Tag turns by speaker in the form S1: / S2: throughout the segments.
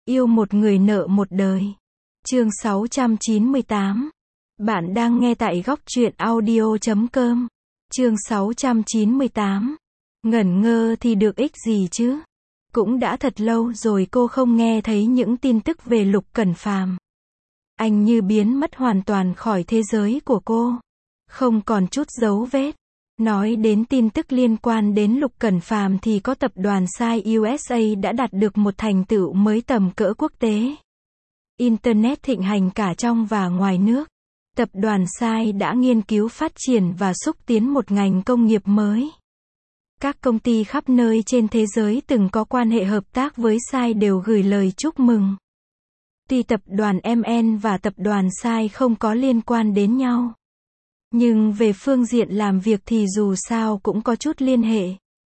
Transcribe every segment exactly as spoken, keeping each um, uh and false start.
S1: Yêu một người nợ một đời. Chương sáu trăm chín mươi tám. Bạn đang nghe tại góc truyện audio chấm com. Chương sáu trăm chín mươi tám. Ngẩn ngơ thì được ích gì chứ? Cũng đã thật lâu rồi cô không nghe thấy những tin tức về Lục Cẩn Phàm. Anh như biến mất hoàn toàn khỏi thế giới của cô. Không còn chút dấu vết. Nói đến tin tức liên quan đến Lục Cẩn Phàm thì có tập đoàn Sai u ét a đã đạt được một thành tựu mới tầm cỡ quốc tế. Internet thịnh hành cả trong và ngoài nước. Tập đoàn Sai đã nghiên cứu phát triển và xúc tiến một ngành công nghiệp mới. Các công ty khắp nơi trên thế giới từng có quan hệ hợp tác với Sai đều gửi lời chúc mừng. Tuy tập đoàn em en và tập đoàn Sai không có liên quan đến nhau, nhưng về phương diện làm việc thì dù sao cũng có chút liên hệ.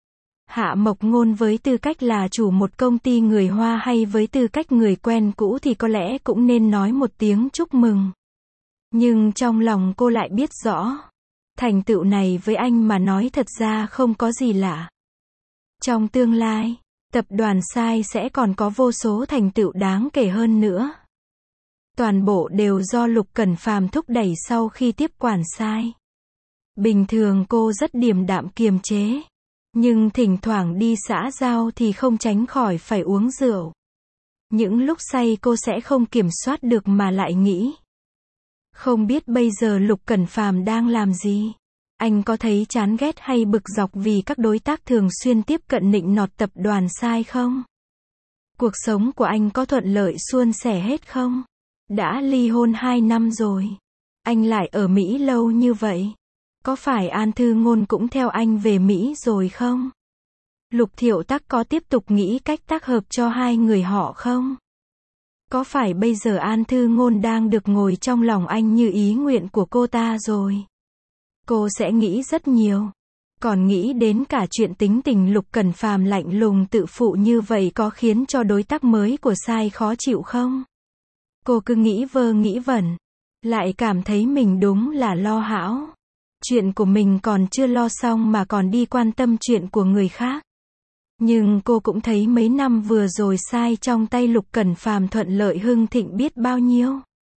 S1: Hạ Mộc Ngôn với tư cách là chủ một công ty người Hoa hay với tư cách người quen cũ thì có lẽ cũng nên nói một tiếng chúc mừng. Nhưng trong lòng cô lại biết rõ, thành tựu này với anh mà nói thật ra không có gì lạ. Trong tương lai, tập đoàn Sai sẽ còn có vô số thành tựu đáng kể hơn nữa. Toàn bộ đều do Lục Cẩn Phàm thúc đẩy sau khi tiếp quản Sai. Bình thường cô rất điềm đạm kiềm chế, nhưng thỉnh thoảng đi xã giao thì không tránh khỏi phải uống rượu. Những lúc say cô sẽ không kiểm soát được mà lại nghĩ, không biết bây giờ Lục Cẩn Phàm đang làm gì? Anh có thấy chán ghét hay bực dọc vì các đối tác thường xuyên tiếp cận nịnh nọt tập đoàn Sai không? Cuộc sống của anh có thuận lợi suôn sẻ hết không? Đã ly hôn hai năm rồi, anh lại ở Mỹ lâu như vậy. Có phải An Thư Ngôn cũng theo anh về Mỹ rồi không? Lục Thiệu Tắc có tiếp tục nghĩ cách tác hợp cho hai người họ không? Có phải bây giờ An Thư Ngôn đang được ngồi trong lòng anh như ý nguyện của cô ta rồi? Cô sẽ nghĩ rất nhiều. Còn nghĩ đến cả chuyện tính tình Lục Cẩn Phàm lạnh lùng tự phụ như vậy có khiến cho đối tác mới của Sai khó chịu không? Cô cứ nghĩ vơ nghĩ vẩn, lại cảm thấy mình đúng là lo hão. Chuyện của mình còn chưa lo xong mà còn đi quan tâm chuyện của người khác. Nhưng cô cũng thấy mấy năm vừa rồi Sai trong tay Lục Cẩn Phàm thuận lợi hưng thịnh biết bao nhiêu.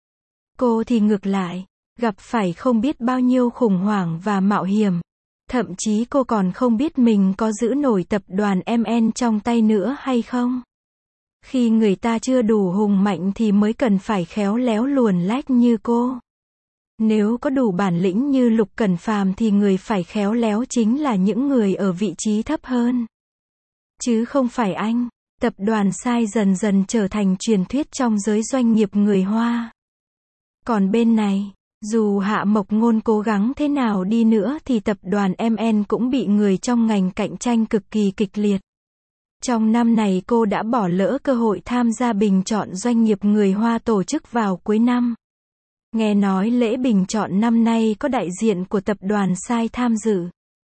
S1: Cô thì ngược lại, gặp phải không biết bao nhiêu khủng hoảng và mạo hiểm. Thậm chí cô còn không biết mình có giữ nổi tập đoàn em en trong tay nữa hay không. Khi người ta chưa đủ hùng mạnh thì mới cần phải khéo léo luồn lách như cô. Nếu có đủ bản lĩnh như Lục Cẩn Phàm thì người phải khéo léo chính là những người ở vị trí thấp hơn. Chứ không phải anh. Tập đoàn Sai dần dần trở thành truyền thuyết trong giới doanh nghiệp người Hoa. Còn bên này, dù Hạ Mộc Ngôn cố gắng thế nào đi nữa thì tập đoàn em en cũng bị người trong ngành cạnh tranh cực kỳ kịch liệt. Trong năm này cô đã bỏ lỡ cơ hội tham gia bình chọn doanh nghiệp người Hoa tổ chức vào cuối năm. Nghe nói lễ bình chọn năm nay có đại diện của tập đoàn Sai tham dự.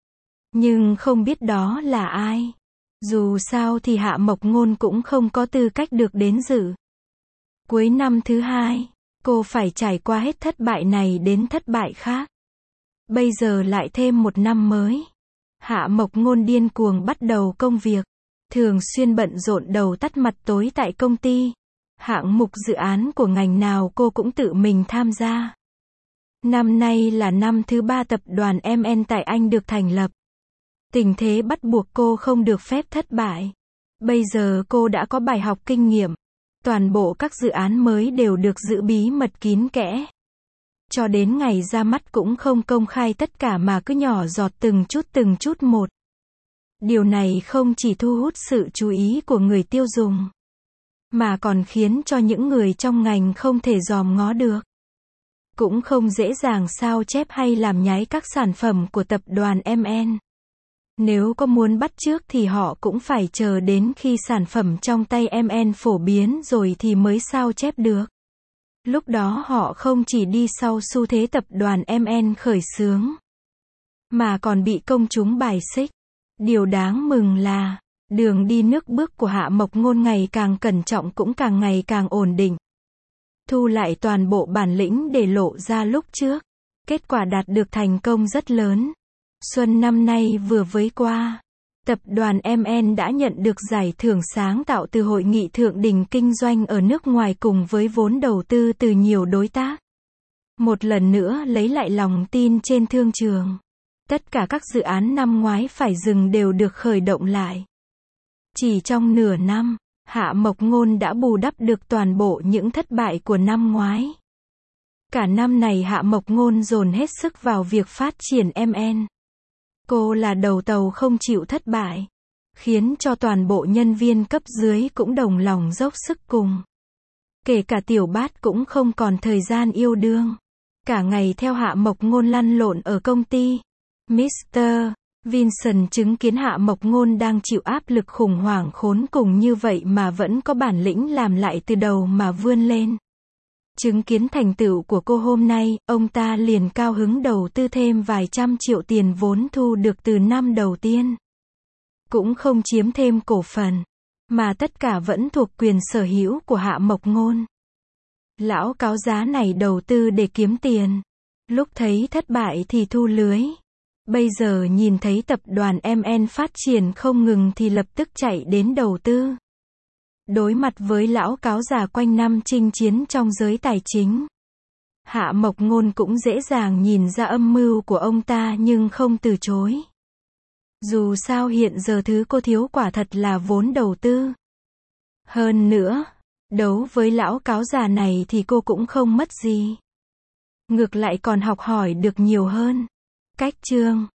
S1: Nhưng không biết đó là ai. Dù sao thì Hạ Mộc Ngôn cũng không có tư cách được đến dự. Cuối năm thứ hai, cô phải trải qua hết thất bại này đến thất bại khác. Bây giờ lại thêm một năm mới. Hạ Mộc Ngôn điên cuồng bắt đầu công việc. Thường xuyên bận rộn đầu tắt mặt tối tại công ty. Hạng mục dự án của ngành nào cô cũng tự mình tham gia. Năm nay là năm thứ ba tập đoàn em en tại Anh được thành lập. Tình thế bắt buộc cô không được phép thất bại. Bây giờ cô đã có bài học kinh nghiệm. Toàn bộ các dự án mới đều được giữ bí mật kín kẽ. Cho đến ngày ra mắt cũng không công khai tất cả mà cứ nhỏ giọt từng chút từng chút một. Điều này không chỉ thu hút sự chú ý của người tiêu dùng, mà còn khiến cho những người trong ngành không thể dòm ngó được. Cũng không dễ dàng sao chép hay làm nhái các sản phẩm của tập đoàn em en. Nếu có muốn bắt chước thì họ cũng phải chờ đến khi sản phẩm trong tay em en phổ biến rồi thì mới sao chép được. Lúc đó họ không chỉ đi sau xu thế tập đoàn em en khởi xướng, mà còn bị công chúng bài xích. Điều đáng mừng là, đường đi nước bước của Hạ Mộc Ngôn ngày càng cẩn trọng cũng càng ngày càng ổn định. Thu lại toàn bộ bản lĩnh để lộ ra lúc trước. Kết quả đạt được thành công rất lớn. Xuân năm nay vừa mới qua, Tập đoàn em en đã nhận được giải thưởng sáng tạo từ Hội nghị Thượng đỉnh Kinh doanh ở nước ngoài cùng với vốn đầu tư từ nhiều đối tác. Một lần nữa lấy lại lòng tin trên thương trường. Tất cả các dự án năm ngoái phải dừng đều được khởi động lại. Chỉ trong nửa năm, Hạ Mộc Ngôn đã bù đắp được toàn bộ những thất bại của năm ngoái. Cả năm này Hạ Mộc Ngôn dồn hết sức vào việc phát triển em en. Cô là đầu tàu không chịu thất bại, khiến cho toàn bộ nhân viên cấp dưới cũng đồng lòng dốc sức cùng. Kể cả Tiểu Bát cũng không còn thời gian yêu đương. Cả ngày theo Hạ Mộc Ngôn lăn lộn ở công ty. mít tơ Vincent chứng kiến Hạ Mộc Ngôn đang chịu áp lực khủng hoảng khốn cùng như vậy mà vẫn có bản lĩnh làm lại từ đầu mà vươn lên. Chứng kiến thành tựu của cô hôm nay, ông ta liền cao hứng đầu tư thêm vài trăm triệu tiền vốn thu được từ năm đầu tiên. Cũng không chiếm thêm cổ phần, mà tất cả vẫn thuộc quyền sở hữu của Hạ Mộc Ngôn. Lão cáo giá này đầu tư để kiếm tiền. Lúc thấy thất bại thì thu lưới. Bây giờ nhìn thấy tập đoàn em en phát triển không ngừng thì lập tức chạy đến đầu tư. Đối mặt với lão cáo già quanh năm chinh chiến trong giới tài chính, Hạ Mộc Ngôn cũng dễ dàng nhìn ra âm mưu của ông ta nhưng không từ chối. Dù sao hiện giờ thứ cô thiếu quả thật là vốn đầu tư. Hơn nữa, đấu với lão cáo già này thì cô cũng không mất gì. Ngược lại còn học hỏi được nhiều hơn. Cách chương